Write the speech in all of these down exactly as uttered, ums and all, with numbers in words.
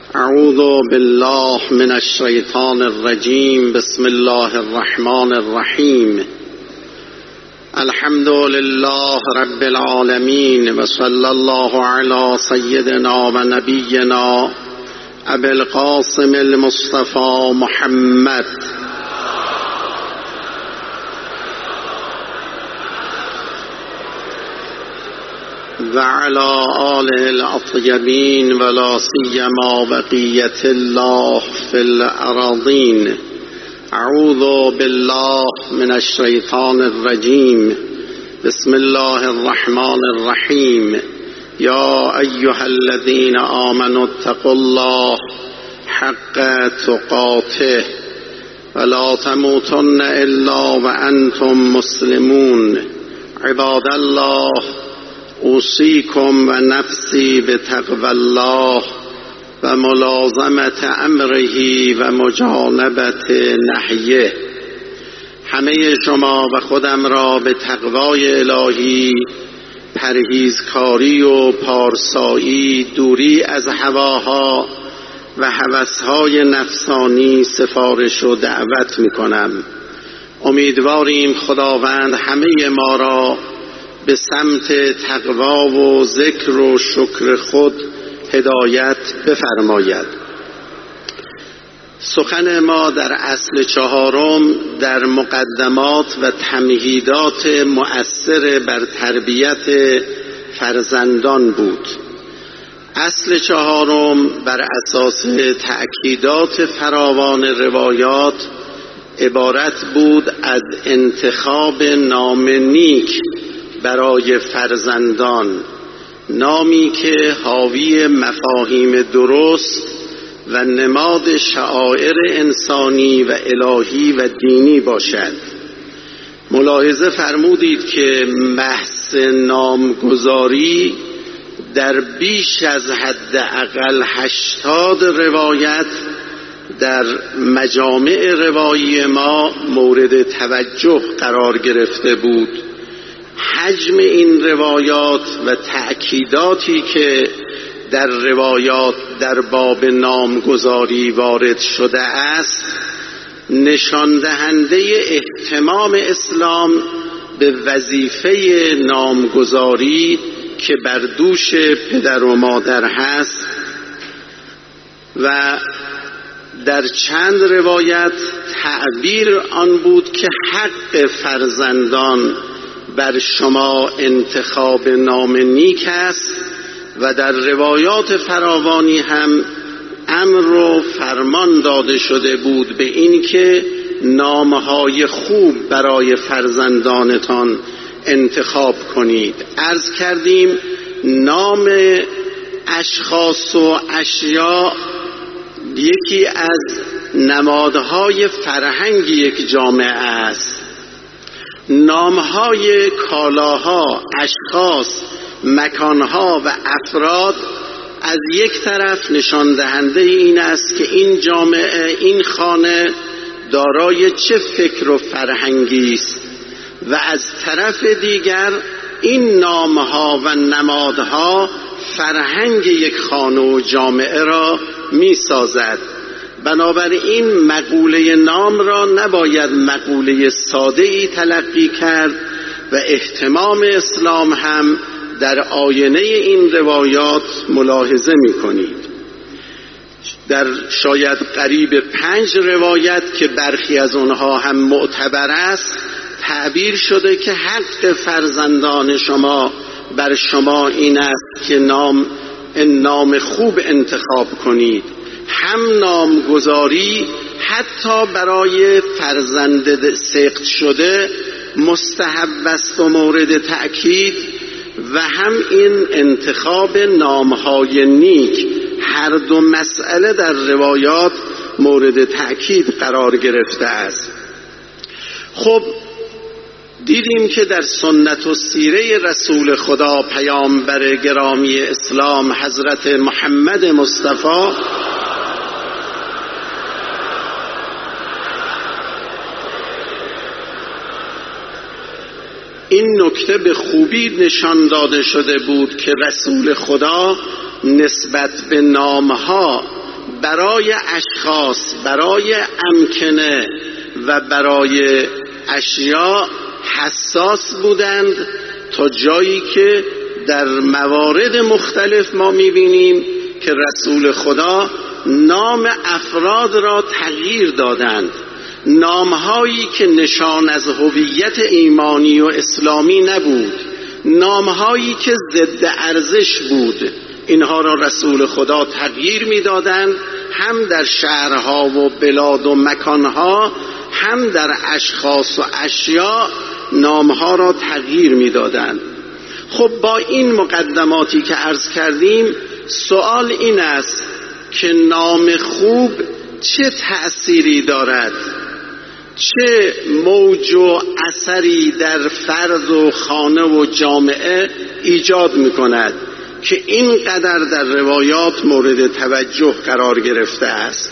اعوذ بالله من الشیطان الرجیم. بسم الله الرحمن الرحیم. الحمد لله رب العالمین و صلی الله علی سیدنا و نبینا ابی القاسم المصطفى محمد و علی آله الاطیبین و لا سیما بقیة الله فی الارضین. اعوذ بالله من الشیطان الرجیم. بسم الله الرحمن الرحیم. یا ایها الذین آمنوا اتقوا الله حق تقاته ولا تموتن الا وانتم مسلمون. عباد الله، اوصیکم و نفسی بتقوی الله و ملازمت امره و مجانبت نهیه. همه شما و خودم را به تقوای الهی، پرهیزکاری و پارسایی، دوری از هواها و هوسهای نفسانی سفارش و دعوت می کنم. امیدواریم خداوند همه ما را به سمت تقوا و ذکر و شکر خود هدایت بفرماید. سخن ما در اصل چهارم در مقدمات و تمهیدات مؤثر بر تربیت فرزندان بود. اصل چهارم بر اساس تأکیدات فراوان روایات عبارت بود از انتخاب نام نیک برای فرزندان، نامی که حاوی مفاهیم درست و نماد شعائر انسانی و الهی و دینی باشد. ملاحظه فرمودید که بحث نامگذاری در بیش از حداقل هشتاد روایت در مجامع روایی ما مورد توجه قرار گرفته بود. حجم این روایات و تأکیداتی که در روایات در باب نامگذاری وارد شده است نشان دهنده اهتمام اسلام به وظیفه نامگذاری که بر دوش پدر و مادر هست. و در چند روایت تعبیر آن بود که حق فرزندان بر شما انتخاب نام نیک است و در روایات فراوانی هم امر و فرمان داده شده بود به این که نامهای خوب برای فرزندانتان انتخاب کنید. عرض کردیم نام اشخاص و اشیاء یکی از نمادهای فرهنگ یک جامعه است. نامهای کالاها، اشخاص، مکانها و افراد از یک طرف نشان دهنده این است که این جامعه، این خانه دارای چه فکر و فرهنگی است و از طرف دیگر این نامها و نمادها فرهنگ یک خانه و جامعه را می سازد. بنابراین مقوله نام را نباید مقوله ساده‌ای تلقی کرد و اهتمام اسلام هم در آینه این روایات ملاحظه می کنید. در شاید قریب پنج روایت که برخی از آنها هم معتبر است تعبیر شده که حق فرزندان شما بر شما این است که نام نام خوب انتخاب کنید. هم نامگذاری حتی برای فرزند سقط شده مستحب است و مورد تأکید و هم این انتخاب نامهای نیک، هر دو مسئله در روایات مورد تأکید قرار گرفته است. خب دیدیم که در سنت و سیره رسول خدا پیامبر گرامی اسلام حضرت محمد مصطفی این نکته به خوبی نشان داده شده بود که رسول خدا نسبت به نامها برای اشخاص، برای امکنه و برای اشیاء حساس بودند، تا جایی که در موارد مختلف ما می‌بینیم که رسول خدا نام افراد را تغییر دادند، نامهایی که نشان از هویت ایمانی و اسلامی نبود، نامهایی که ضد ارزش بود، اینها را رسول خدا تغییر می‌دادند، هم در شهرها و بلاد و مکانها، هم در اشخاص و اشیاء نامها را تغییر می‌دادند. خب با این مقدماتی که عرض کردیم، سوال این است که نام خوب چه تأثیری دارد، چه موج و اثری در فرد و خانه و جامعه ایجاد می‌کند که اینقدر در روایات مورد توجه قرار گرفته است.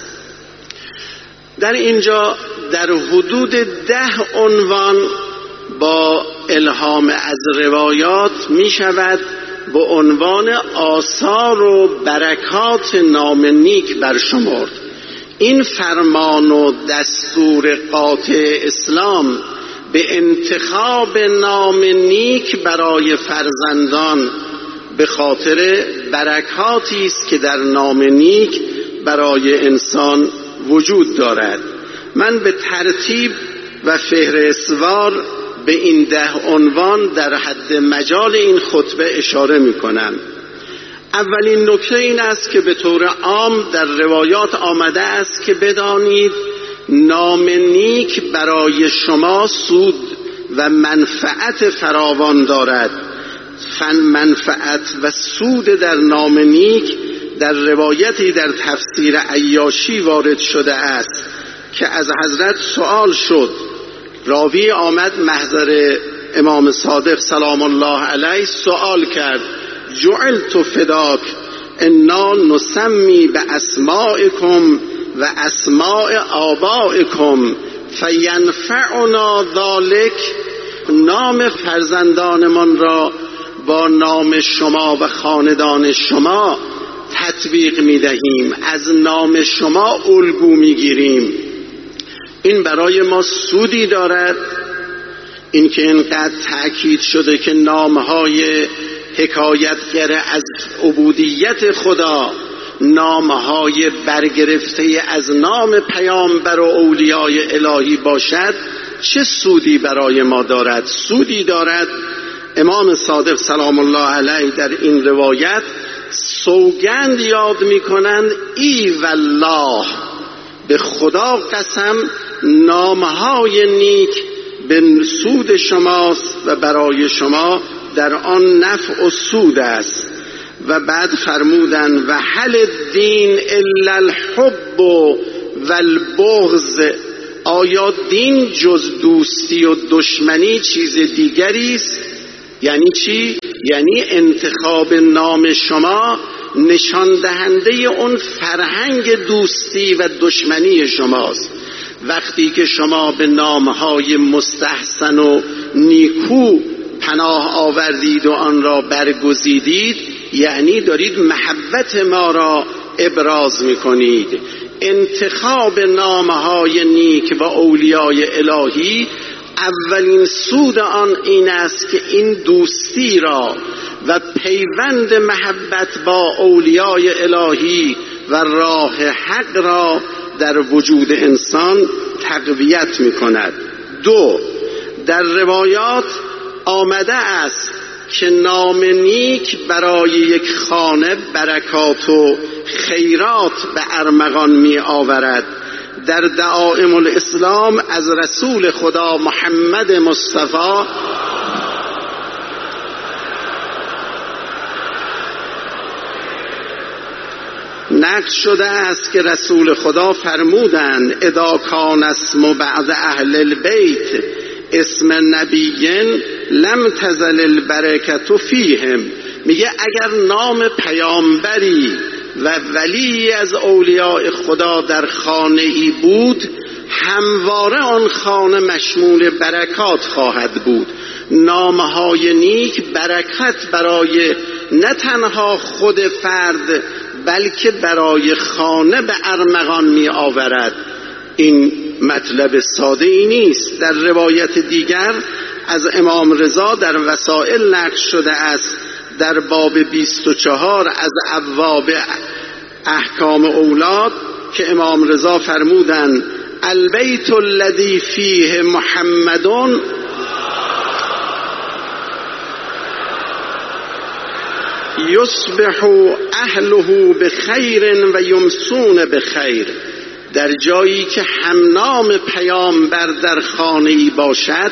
در اینجا در حدود ده عنوان با الهام از روایات می شود به عنوان آثار و برکات نام نیک برشمرد. این فرمان و دستور قاطع اسلام به انتخاب نام نیک برای فرزندان به خاطر برکاتی است که در نام نیک برای انسان وجود دارد. من به ترتیب و فهرستوار به این ده عنوان در حد مجال این خطبه اشاره می کنم. اولین نکته این است که به طور عام در روایات آمده است که بدانید نام نیک برای شما سود و منفعت فراوان دارد. فن منفعت و سود در نام نیک در روایتی در تفسیر عیاشی وارد شده است که از حضرت سوال شد، راوی آمد محضر امام صادق سلام الله علیه سوال کرد، جعلت فداک انا نسمی به اسمائکم و اسماء آبائکم فینفعنا ذلک، نام فرزندانمان را با نام شما و خاندان شما تطبیق می دهیم، از نام شما الگو می گیریم. این برای ما سودی دارد. این که اینقدر تأکید شده که نامهای حکایتگر از عبودیت خدا، نامهای برگرفته از نام پیامبر و اولیای الهی باشد، چه سودی برای ما دارد؟ سودی دارد. امام صادق سلام الله علیه در این روایت سوگند یاد می کنند، ای والله، به خدا قسم نامهای نیک به سود شماست و برای شما در آن نفع و سود است. و بعد فرمودن و هل الدین الا الحب والبغض، آیا دین جز دوستی و دشمنی چیز دیگری است؟ یعنی چی؟ یعنی انتخاب نام شما نشان دهنده اون فرهنگ دوستی و دشمنی شماست. وقتی که شما به نامهای مستحسن و نیکو پناه آوردید و آن را برگزیدید، یعنی دارید محبت ما را ابراز میکنید. انتخاب نامهای نیک و اولیای الهی اولین سود آن این است که این دوستی را و پیوند محبت با اولیای الهی و راه حق را در وجود انسان تقویت می کند. دو، در روایات آمده است که نام نیک برای یک خانه برکات و خیرات به ارمغان می آورد. در دعائم الاسلام از رسول خدا محمد مصطفی نقل شده است که رسول خدا فرمودند اذا کان اسم بعض اهل البیت اسم نبیین لم تزل البرکت فیهم. میگه اگر نام پیامبری و ولی از اولیاء خدا در خانه ای بود، همواره آن خانه مشمول برکات خواهد بود. نامهای نیک برکت برای نه تنها خود فرد بلکه برای خانه به ارمغان می آورد. این مطلب ساده ای نیست. در روایت دیگر از امام رضا در وسائل نقل شده است در باب بیست و چهار از ابواب احکام اولاد که امام رضا فرمودند البیت الذی فیه محمد یصبح اهله بخیر و یمسون بخیر. در جایی که همنام پیامبر در خانه‌ای باشد،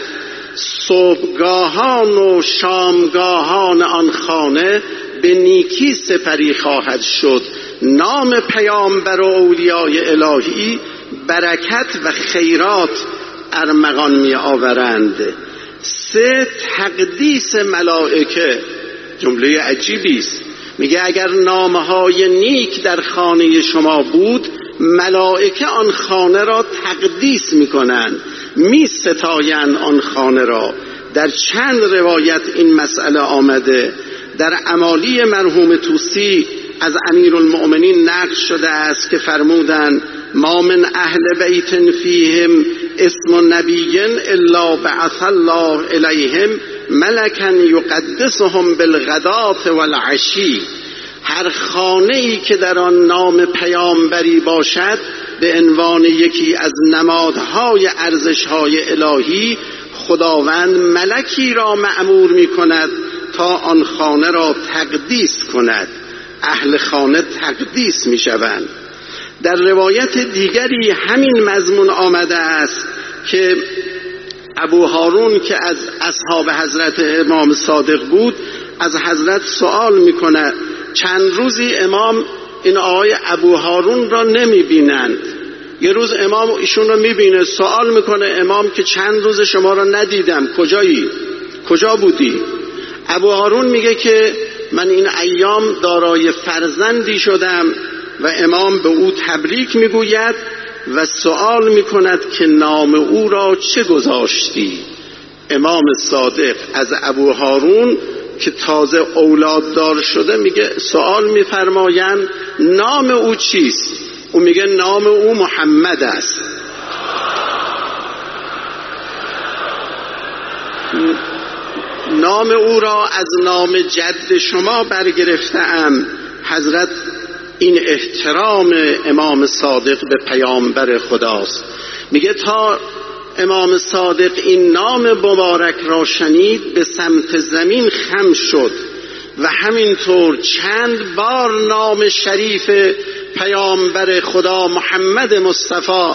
صبحگاهان و شامگاهان آن خانه به نیکی سپری خواهد شد. نام پیامبر و اولیای الهی برکت و خیرات ارمغان می آورند. سه، تقدیس ملائکه. جمله عجیبی است. میگه اگر نامهای نیک در خانه شما بود، ملائکه آن خانه را تقدیس میکنند، می ستایند آن خانه را. در چند روایت این مسئله آمده. در امالی مرحوم طوسی از امیرالمؤمنین نقل شده است که فرمودند ما من اهل بیت فیهم اسم نبی الا بعث الله الیهم ملکا یقدسهم بالغداة والعشی. هر خانه‌ای که در آن نام پیامبری باشد به عنوان یکی از نمادهای ارزش‌های الهی، خداوند ملکی را مأمور می‌کند تا آن خانه را تقدیس کند. اهل خانه تقدیس می‌شوند. در روایت دیگری همین مضمون آمده است که ابو هارون که از اصحاب حضرت امام صادق بود از حضرت سوال میکنه. چند روزی امام این آقای ابو هارون را نمیبینند. یه روز امام ایشون را میبینه، سوال میکنه امام که چند روز شما را ندیدم، کجایی؟ کجا بودی؟ ابو هارون میگه که من این ایام دارای فرزندی شدم و امام به او تبریک میگوید و سوال میکند که نام او را چه گذاشتی؟ امام صادق از ابو هارون که تازه اولاددار شده میگه سوال میفرمایند نام او چیست؟ او میگه نام او محمد است. نام او را از نام جد شما برگرفته‌ام. حضرت این احترام امام صادق به پیامبر خداست. میگه تا امام صادق این نام مبارک را شنید به سمت زمین خم شد و همینطور چند بار نام شریف پیامبر خدا محمد مصطفی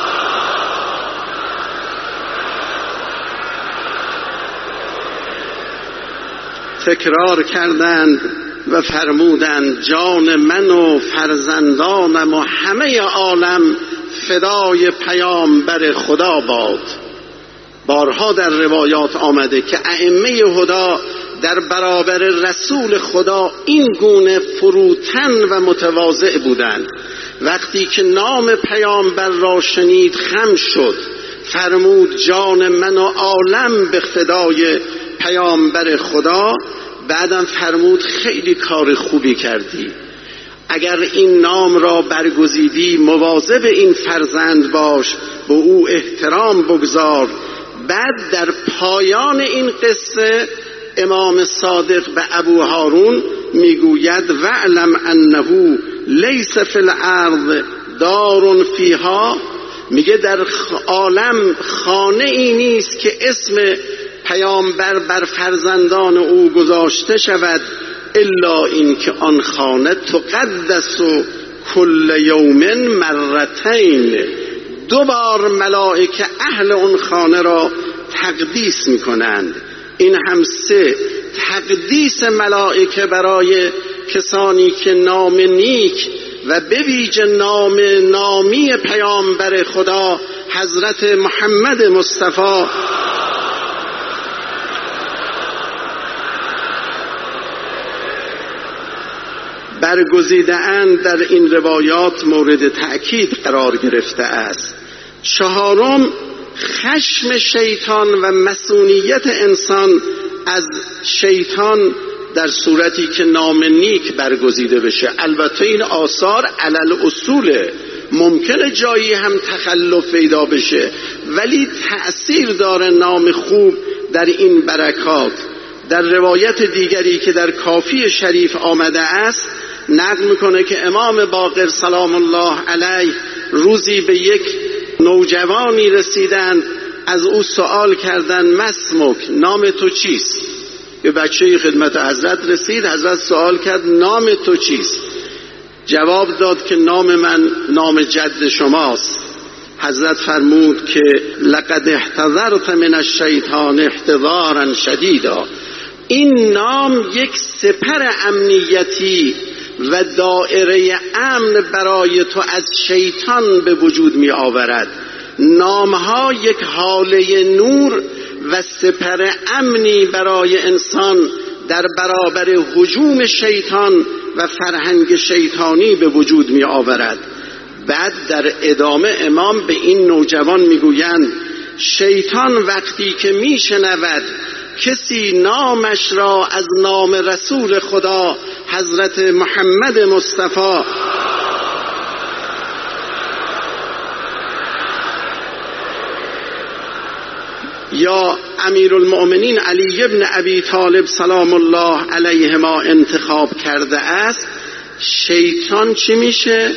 تکرار کردند و فرمودند جان من و فرزندانم و همه عالم فدای پیامبر خدا باد. بارها در روایات آمده که ائمه هدا در برابر رسول خدا این گونه فروتن و متواضع بودند. وقتی که نام پیامبر را شنید خم شد، فرمود جان من و عالم به فدای پیامبر خدا. بعدم فرمود خیلی کار خوبی کردی، اگر این نام را برگزیدی مواظب این فرزند باش، به او احترام بگذار. بعد در پایان این قصه امام صادق به ابو هارون میگوید وعلم انه لیس فی الارض دار فیها، میگه در عالم خانه ای نیست که اسم پیامبر بر فرزندان او گذاشته شود الا این که آن خانه تقدس کل یوم مرتین، دو بار ملائکه اهل اون خانه را تقدیس میکنند. این هم سه، تقدیس ملائکه برای کسانی که نام نیک و به ویژه نام نامی پیامبر خدا حضرت محمد مصطفی برگزیده اند در این روایات مورد تأکید قرار گرفته است. چهارم، خشم شیطان و مسئولیت انسان از شیطان در صورتی که نام نیک برگزیده بشه. البته این آثار علل اصوله، ممکنه جایی هم تخلف پیدا بشه، ولی تأثیر داره نام خوب در این برکات. در روایت دیگری که در کافی شریف آمده است نقل میکنه که امام باقر سلام الله علیه روزی به یک نوجوانی رسیدند، از او سوال کردند مسمک، نام تو چیست؟ یه بچه خدمت حضرت رسید، حضرت سوال کرد نام تو چیست؟ جواب داد که نام من نام جد شماست. حضرت فرمود که لقد احتضرت من الشیطان احتضارا شدیدا. این نام یک سپر امنیتی و دائره امن برای تو از شیطان به وجود می آورد. نامها یک حاله نور و سپر امنی برای انسان در برابر هجوم شیطان و فرهنگ شیطانی به وجود می آورد. بعد در ادامه امام به این نوجوان می گویند شیطان وقتی که می شنود کسی نامش را از نام رسول خدا حضرت محمد مصطفی یا امیرالمؤمنین علی ابن ابی طالب سلام الله علیهما انتخاب کرده است، شیطان چی میشه؟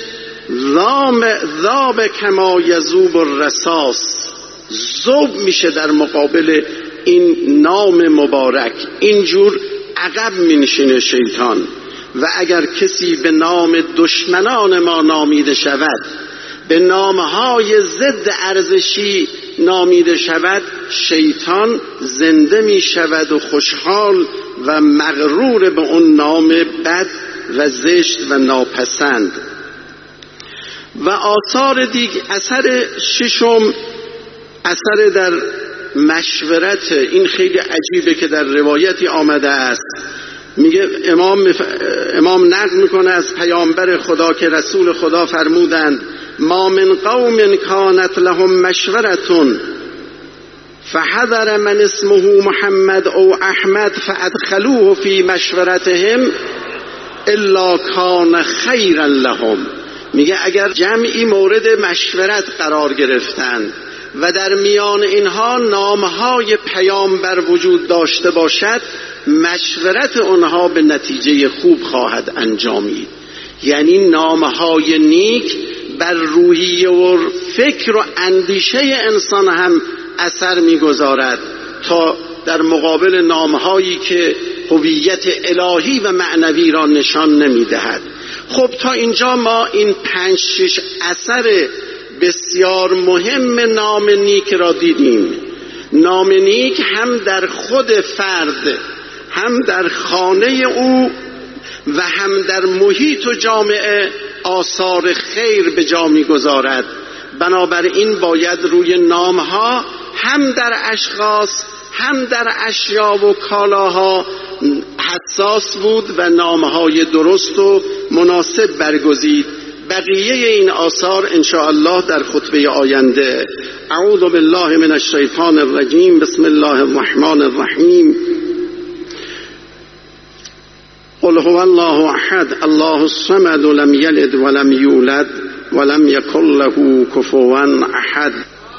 ذاب کما یذوب الرصاص، ذوب میشه در مقابل این نام مبارک، اینجور عقب مینشینه شیطان. و اگر کسی به نام دشمنان ما نامیده شود، به نامهای ضد ارزشی نامیده شود، شیطان زنده می شود و خوشحال و مغرور به اون نام بد و زشت و ناپسند. و آثار دیگه، اثر ششم اثر در مشورت. این خیلی عجیبه که در روایتی آمده است، میگه امام مف... امام نقل میکنه از پیامبر خدا که رسول خدا فرمودند ما من قوم کانت لهم مشورتون فحضر من اسمه محمد او احمد فادخلوه فی مشورتهم الا کان خیرا لهم. میگه اگر جمعی مورد مشورت قرار گرفتند و در میان اینها نامهای پیامبر وجود داشته باشد، مشورت آنها به نتیجه خوب خواهد انجامید. یعنی نامهای نیک بر روحیه و فکر و اندیشه انسان هم اثر میگذارد تا در مقابل نامهایی که هویت الهی و معنوی را نشان نمیدهد. خب تا اینجا ما این پنج شش اثر بسیار مهم نام نیک را دیدیم. نام نیک هم در خود فرد، هم در خانه او و هم در محیط و جامعه آثار خیر به جا می‌گذارد. بنابراین باید روی نامها هم در اشخاص هم در اشیا و کالاها حساس بود و نامهای درست و مناسب برگزید. بقیه این آثار انشاءالله در خطبه آینده. اعوذ بالله من الشیطان الرجیم، بسم الله الرحمن الرحیم. قل هو الله احد الله الصمد لم یلد ولم یولد ولم یکن له کفوا احد.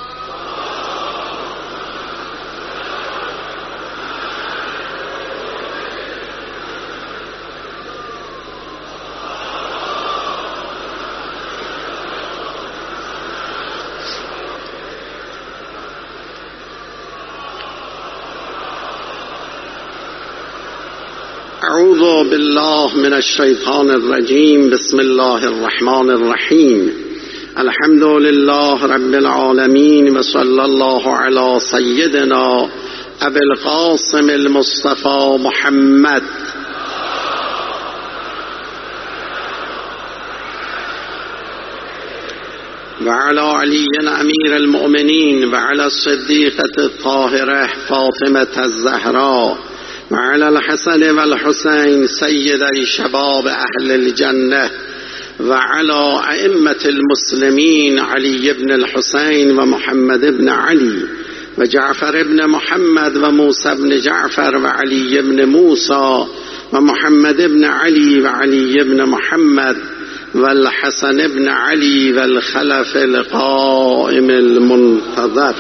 اعوذ بالله من الشیطان الرجیم، بسم الله الرحمن الرحیم. الحمد لله رب العالمین و صلی الله علی سیدنا ابی القاسم المصطفى محمد. وعلى علي امير المؤمنين وعلى الصديقة الطاهرة فاطمة الزهراء وعلى الحسن والحسين سيدي شباب أهل الجنة وعلى أئمة المسلمين علي بن الحسين ومحمد بن علي وجعفر بن محمد وموسى بن جعفر وعلي بن موسى و محمد بن علی و علی بن محمد و الحسن بن علی و الخلف القائم المنتظر.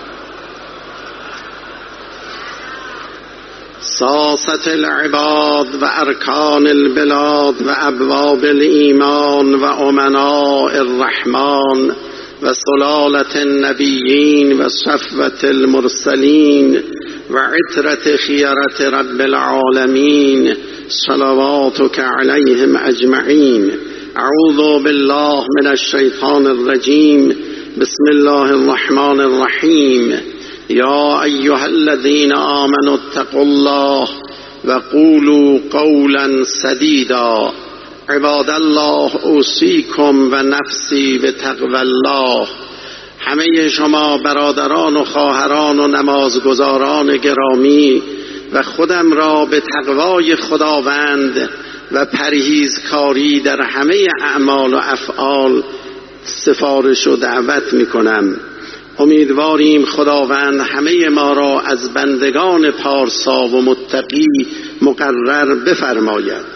ساسة العباد و ارکان البلاد و ابواب الایمان و امناء الرحمن و سلالة النبیین و صفوة المرسلین و عترة خیرة رب العالمین صلواتك علیهم اجمعین. اعوذ بالله من الشیطان الرجیم. بسم الله الرحمن الرحیم. یا ایها الذین آمنوا اتقوا الله وقولوا قولا سدیدا. عباد الله اوصیکم و نفسی بتقوی الله. همه شما برادران و خواهران و نمازگزاران گرامی و خودم را به تقوای خداوند و پرهیزکاری در همه اعمال و افعال سفارش و دعوت می کنم. امیدواریم خداوند همه ما را از بندگان پارسا و متقی مقرر بفرماید.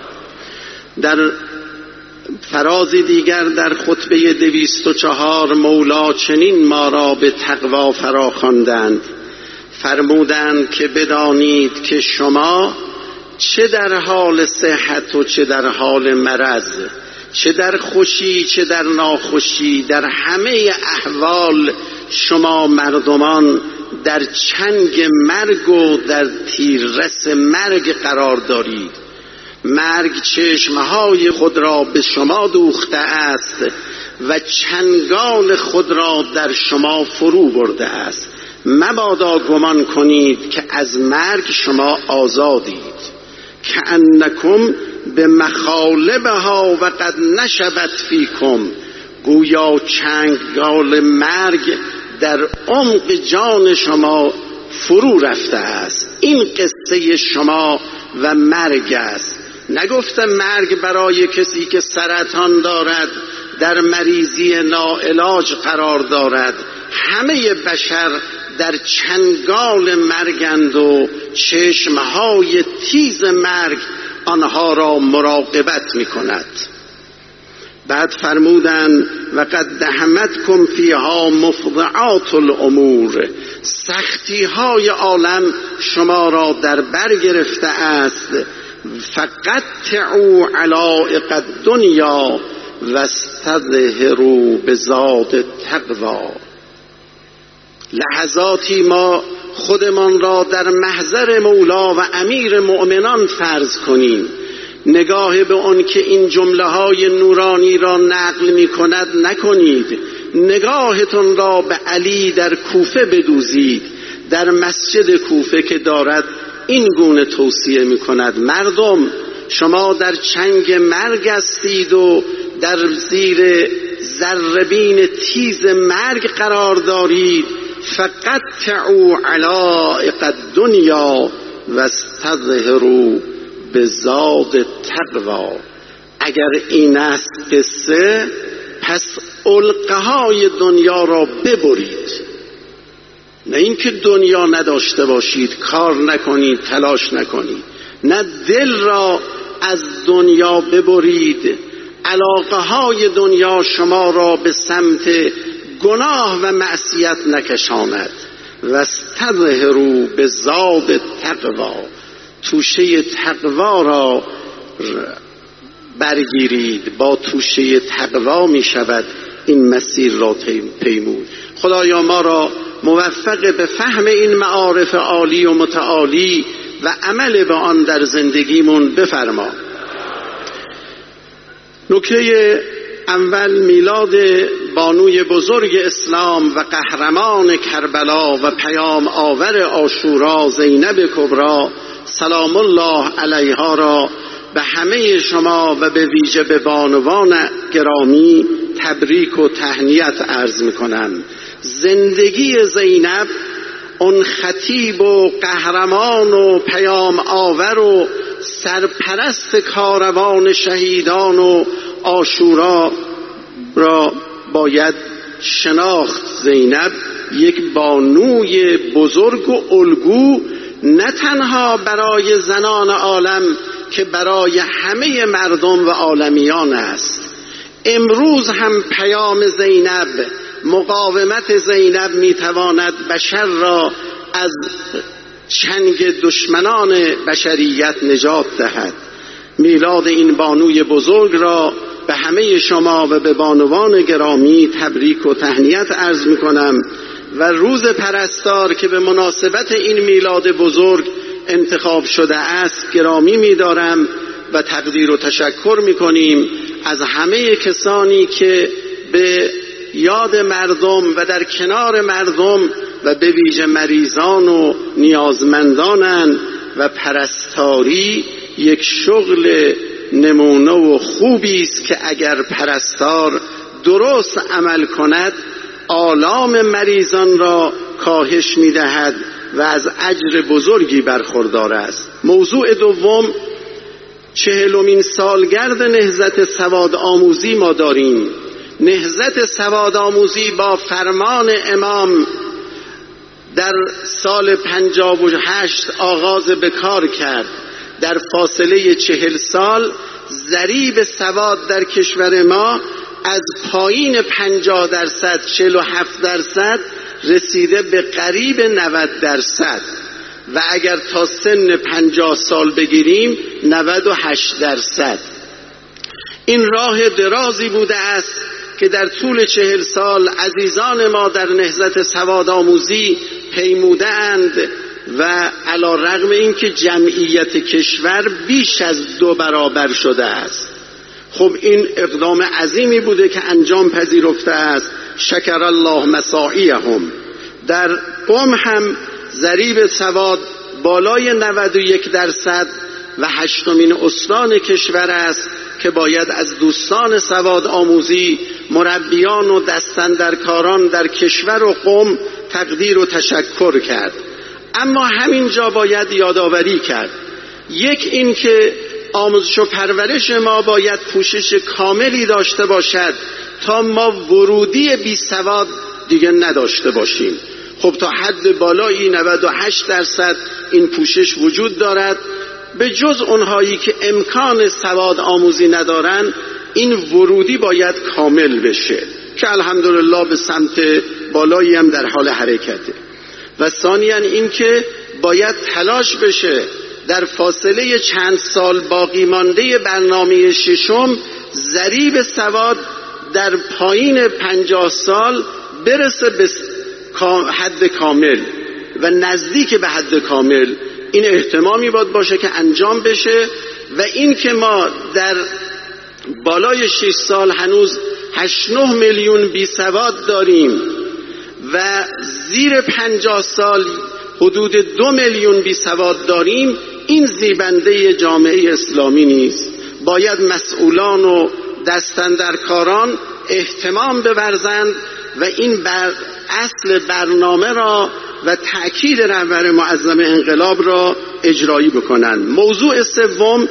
در فرازی دیگر در خطبه دویست و چهار مولا چنین ما را به تقوا فراخواندند، فرمودند که بدانید که شما چه در حال صحت و چه در حال مرض، چه در خوشی چه در ناخوشی، در همه احوال شما مردمان در چنگ مرگ و در تیررس مرگ قرار دارید. مرگ چشمهای خود را به شما دوخته است و چنگال خود را در شما فرو برده است. مبادا گمان کنید که از مرگ شما آزادید. کأنکم به مخالبها و قد نشبت فیکم. گویا چنگال مرگ در عمق جان شما فرو رفته است. این قصه شما و مرگ است. نگفته مرگ برای کسی که سرطان دارد، در مریضی ناعلاج قرار دارد. همه بشر در چنگال مرگند و چشمهای تیز مرگ آنها را مراقبت می کند. بعد فرمودند و قد دهمتکم فیها مفضعات الامور. سختی های عالم شما را در بر گرفته است. فقط تعو علائق الدنیا و استظهروا بزاد تقوا. لحظاتی ما خودمان را در محضر مولا و امیر مؤمنان فرض کنیم. نگاه به آن که این جمله های نورانی را نقل می کند نکنید. نگاهتون را به علی در کوفه بدوزید، در مسجد کوفه که دارد این گونه توصیه می کند: مردم شما در چنگ مرگ هستید و در زیر ذربین تیز مرگ قرار دارید. فقط تعو علائق الدنیا و استظهروا بزاد تقوا. اگر این است قصه، پس علقه های دنیا را ببرید. نه اینکه دنیا نداشته باشید، کار نکنید، تلاش نکنید. نه دل را از دنیا ببرید. علاقه های دنیا شما را به سمت گناه و معصیت نکشاند. و استظهروا بزاد تقوا. توشه تقوا را برگیرید. با توشه تقوا می شود این مسیر را پیمود. خدایا ما را موفق به فهم این معارف عالی و متعالی و عمل به آن در زندگیمون بفرما. نکته اول میلاد بانوی بزرگ اسلام و قهرمان کربلا و پیام آور عاشورا زینب کبری سلام الله علیها را به همه شما و به ویژه به بانوان گرامی تبریک و تهنیت عرض میکنم. زندگی زینب، اون خطیب و قهرمان و پیام آور و سرپرست کاروان شهیدان و عاشورا را باید شناخت. زینب یک بانوی بزرگ و الگو نه تنها برای زنان عالم که برای همه مردم و عالمیان است. امروز هم پیام زینب، مقاومت زینب میتواند بشر را از چنگ دشمنان بشریت نجات دهد. میلاد این بانوی بزرگ را به همه شما و به بانوان گرامی تبریک و تهنیت عرض میکنم و روز پرستار که به مناسبت این میلاد بزرگ انتخاب شده است گرامی می‌دارم و تقدیر و تشکر می‌کنیم از همه کسانی که به یاد مردم و در کنار مردم و به ویژه مریضان و نیازمندانند و پرستاری یک شغل نمونه و خوبی است که اگر پرستار درست عمل کند آلام مریضان را کاهش می‌دهد و از اجر بزرگی برخوردار است. موضوع دوم چهلمین سالگرد نهضت سواد آموزی ما داریم. نهضت سواد آموزی با فرمان امام در سال پنجاه و هشت آغاز به کار کرد. در فاصله چهل سال ضریب سواد در کشور ما از پایین پنجاه درصد چهل و هفت درصد رسیده به قریب نود درصد و اگر تا سن پنجاه سال بگیریم نود و هشت درصد. این راه درازی بوده است که در طول چهل سال عزیزان ما در نهضت سواد آموزی پیموده اند و علی رغم اینکه جمعیت کشور بیش از دو برابر شده است. خب این اقدام عظیمی بوده که انجام پذیرفته است. شکر الله مساعیهم. در قم هم ضریب سواد بالای نود و یک درصد و هشتمین استان کشور است که باید از دوستان سواد آموزی، مربیان و دستاندرکاران در کشور و قم تقدیر و تشکر کرد. اما همینجا باید یادآوری کرد. یک این که آموزش و پرورش ما باید پوشش کاملی داشته باشد تا ما ورودی بی سواد دیگه نداشته باشیم. خب تا حد بالایی نود و هشت درصد این پوشش وجود دارد. به جز اونهایی که امکان سواد آموزی ندارن این ورودی باید کامل بشه که الحمدلله به سمت بالایی هم در حال حرکته. و ثانیاً این که باید تلاش بشه در فاصله چند سال باقی مانده برنامه ششم ضریب سواد در پایین پنجاه سال برسه به حد کامل و نزدیک به حد کامل. این اهتمامی باید باشه که انجام بشه و این که ما در بالای شش سال هنوز هشت نه میلیون بی سواد داریم و زیر پنجاه سال حدود دو میلیون بی سواد داریم، این زیبنده جامعه اسلامی نیست. باید مسئولان و دستاندرکاران اهتمام بورزند و این بر اصل برنامه را و تأکید رهبر معظم انقلاب را اجرایی بکنند. موضوع سوم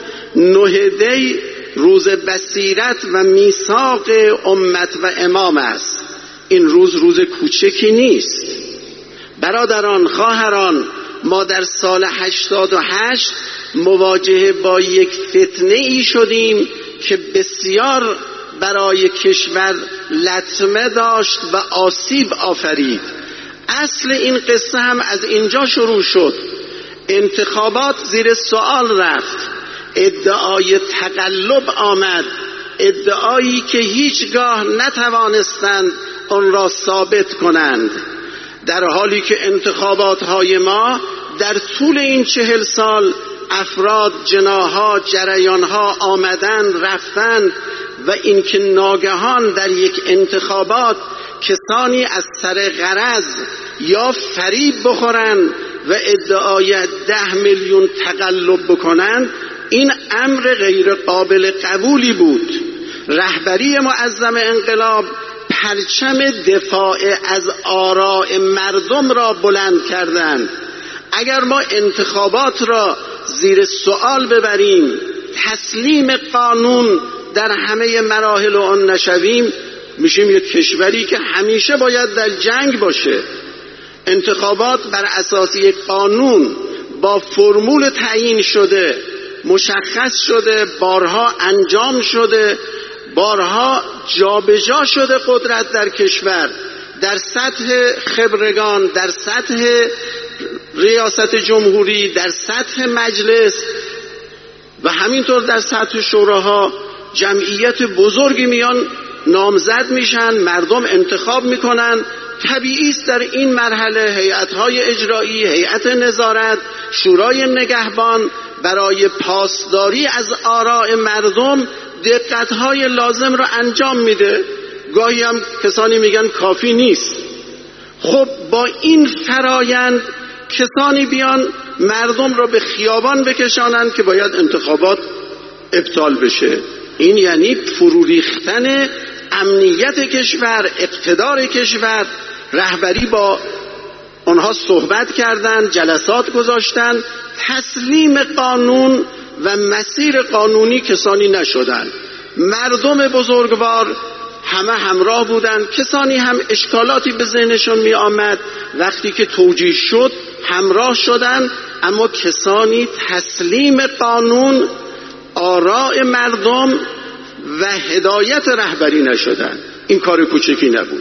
نهضه روز بصیرت و میثاق امت و امام است. این روز روز کوچکی نیست. برادران، خواهران، ما در سال هشتاد و هشت مواجه با یک فتنه ای شدیم که بسیار برای کشور لطمه داشت و آسیب آفرید. اصل این قصه هم از اینجا شروع شد. انتخابات زیر سوال رفت، ادعای تقلب آمد، ادعایی که هیچگاه نتوانستند آن را ثابت کنند، در حالی که انتخابات های ما در طول این چهل سال افراد، جناها، جریانها آمدند رفتند و اینکه ناگهان در یک انتخابات کسانی از سر غرض یا فریب بخورند و ادعای ده میلیون تقلب بکنند، این امر غیر قابل قبولی بود. رهبری معظم انقلاب پرچم دفاع از آراء مردم را بلند کردند. اگر ما انتخابات را زیر سوال ببریم، تسلیم قانون در همه مراحل آن نشویم، میشیم یک کشوری که همیشه باید در جنگ باشه. انتخابات بر اساس یک قانون با فرمول تعیین شده، مشخص شده، بارها انجام شده، بارها جابجا شده قدرت در کشور، در سطح خبرگان، در سطح ریاست جمهوری، در سطح مجلس و همینطور در سطح شوراها. جمعیت بزرگی میان نامزد میشن، مردم انتخاب میکنن. طبیعی است در این مرحله هیئت‌های اجرایی، هیئت نظارت، شورای نگهبان برای پاسداری از آراء مردم دقت‌های لازم را انجام میده. گاهی هم کسانی میگن کافی نیست. خب با این فرایند کسانی بیان مردم را به خیابان بکشانند که باید انتخابات ابطال بشه. این یعنی فرو ریختن امنیت کشور، اقتدار کشور. رهبری با آنها صحبت کردند، جلسات گذاشتند، تسلیم قانون و مسیر قانونی کسانی نشدند. مردم بزرگوار همه همراه بودند. کسانی هم اشکالاتی به ذهنشون می آمد، وقتی که توجیه شد همراه شدند، اما کسانی تسلیم قانون، آراء مردم و هدایت رهبری نشدند. این کار کوچکی نبود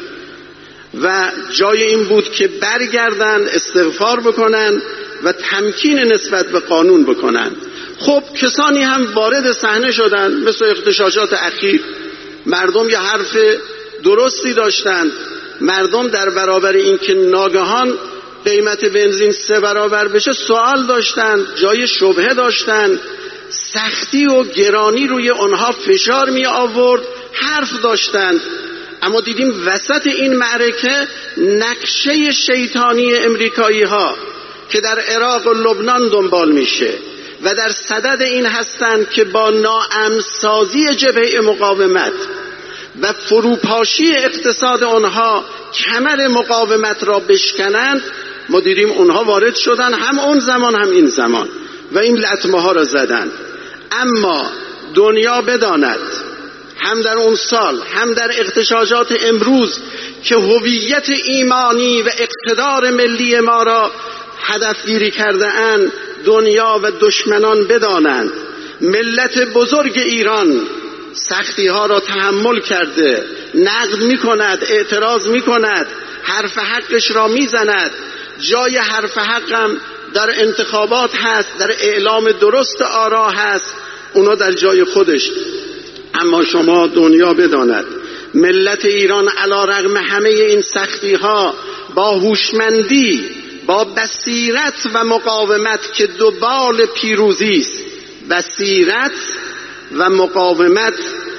و جای این بود که برگردن، استغفار بکنن و تمکین نسبت به قانون بکنن. خب کسانی هم وارد صحنه شدن، مثل اغتشاشات اخیر. مردم یه حرف درستی داشتند. مردم در برابر این که ناگهان قیمت بنزین سه برابر بشه سوال داشتند، جای شبهه داشتند، سختی و گرانی روی آنها فشار می آورد، حرف داشتند. اما دیدیم وسط این معرکه نقشه شیطانی امریکایی ها که در عراق و لبنان دنبال میشه و در صدد این هستند که با ناامن‌سازی جبهه مقاومت و فروپاشی اقتصاد آنها کمر مقاومت را بشکنند. ما دیدیم اونها وارد شدن، هم اون زمان هم این زمان، و این لطمه ها را زدند. اما دنیا بداند، هم در اون سال هم در اغتشاشات امروز، که هویت ایمانی و اقتدار ملی ما را هدفگیری کرده اند. دنیا و دشمنان بدانند ملت بزرگ ایران سختی ها را تحمل کرده، نقد می کند، اعتراض می کند، حرف حقش را می زند. جای حرف حقم در انتخابات هست، در اعلام درست آرا هست، اونا در جای خودش. اما شما دنیا بداند ملت ایران علیرغم همه این سختی ها با هوشمندی، با بصیرت و مقاومت که دو بال پیروزی است، بصیرت و مقاومت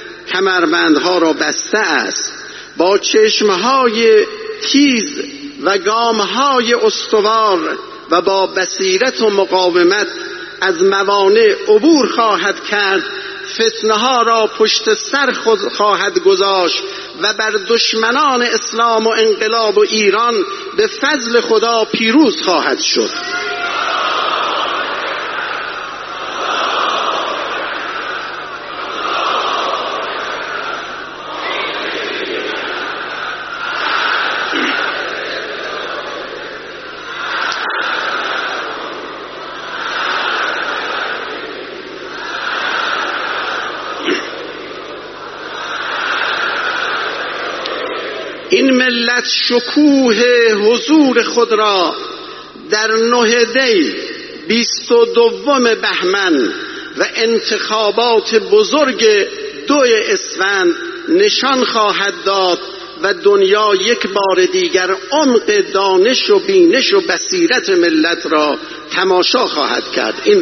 کمربندها را بسته است، با چشمهای تیز و گامهای استوار و با بصیرت و مقاومت از موانع عبور خواهد کرد، فتنه ها را پشت سر خواهد گذاشت و بر دشمنان اسلام و انقلاب و ایران به فضل خدا پیروز خواهد شد. این ملت شکوه حضور خود را در نه دی بیست و دوم بهمن و انتخابات بزرگ دو اسفند نشان خواهد داد و دنیا یک بار دیگر عمق دانش و بینش و بصیرت ملت را تماشا خواهد کرد. این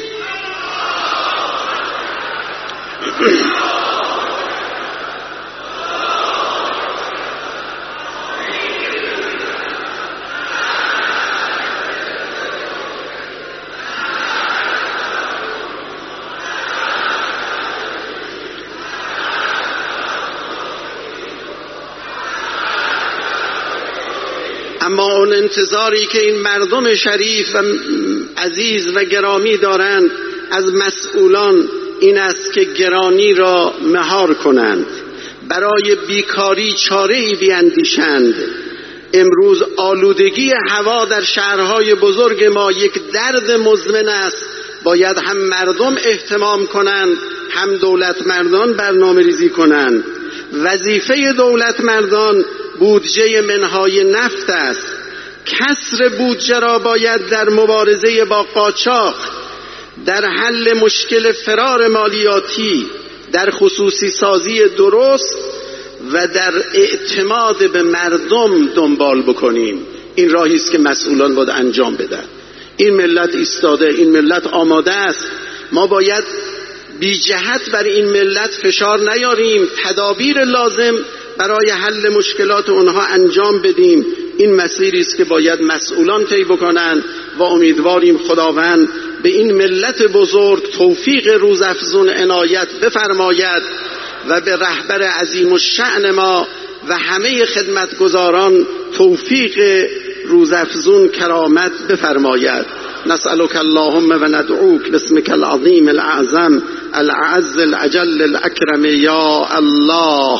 اما اون انتظاری که این مردم شریف و عزیز و گرامی دارند از مسئولان این است که گرانی را مهار کنند، برای بیکاری چاره‌ای بیندیشند. امروز آلودگی هوا در شهرهای بزرگ ما یک درد مزمن است باید هم مردم اهتمام کنند هم دولت مردان برنامه ریزی کنند. وظیفه دولت مردان بودجه منهای نفت است. کسر بودجه را باید در مبارزه با قاچاق، در حل مشکل فرار مالیاتی، در خصوصی سازی درست و در اعتماد به مردم دنبال بکنیم. این راهی است که مسئولان باید انجام بدن. این ملت ایستاده، این ملت آماده است. ما باید بی جهت بر این ملت فشار نیاریم، تدابیر لازم برای حل مشکلات اونها انجام بدیم. این مسیری است که باید مسئولان طی بکنند و امیدواریم خداوند به این ملت بزرگ توفیق روزافزون عنایت بفرماید و به رهبر عظیم الشأن ما و همه خدمتگزاران توفیق روزافزون کرامت بفرماید. نسألك اللهم و ندعوك باسمك العظیم الاعظم الأعز الأجل الأكرم یا الله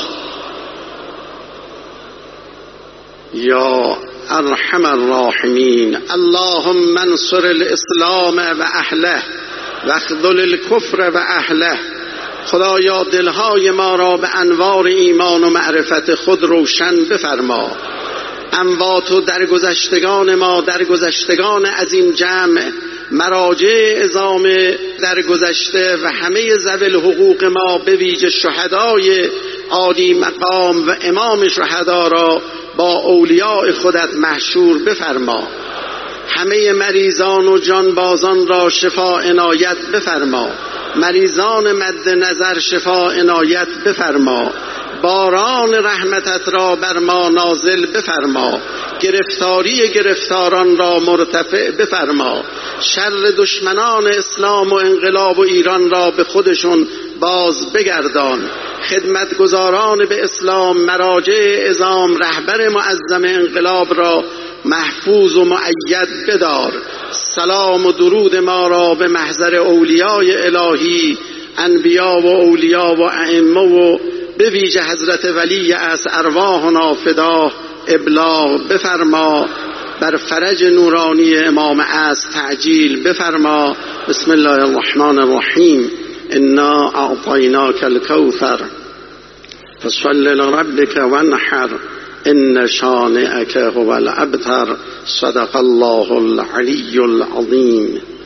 یا ارحم الراحمین. اللهم انصر الاسلام و اهله و اخذل الکفر و اهله. خدایا دلهای ما را به انوار ایمان و معرفت خود روشن بفرما. اموات و درگذشتگان ما، درگذشتگان از این جمع، مراجع عظام درگذشته و همه ذوی الحقوق ما، به ویژه شهدای عالی مقام و امام شهدا را با اولیاء خودت محشور بفرما. همه مریضان و جانبازان را شفا عنایت بفرما. مریضان مد نظر شفا عنایت بفرما. باران رحمتت را بر ما نازل بفرما. گرفتاری گرفتاران را مرتفع بفرما. شر دشمنان اسلام و انقلاب و ایران را به خودشون باز بگردان. خدمتگزاران به اسلام، مراجع عظام، رهبر معظم انقلاب را محفوظ و مؤید بدار. سلام و درود ما را به محضر اولیای الهی، انبیا و اولیا و ائمه و به ویژه حضرت ولی از ارواحنا فداه ابلاغ بفرما. بر فرج نورانی امام از تعجیل بفرما. بسم الله الرحمن الرحیم. انا اعطیناک الکوثر فصل لربک وانحر ان شانئک هو الابتر. صدق الله العلی العظیم.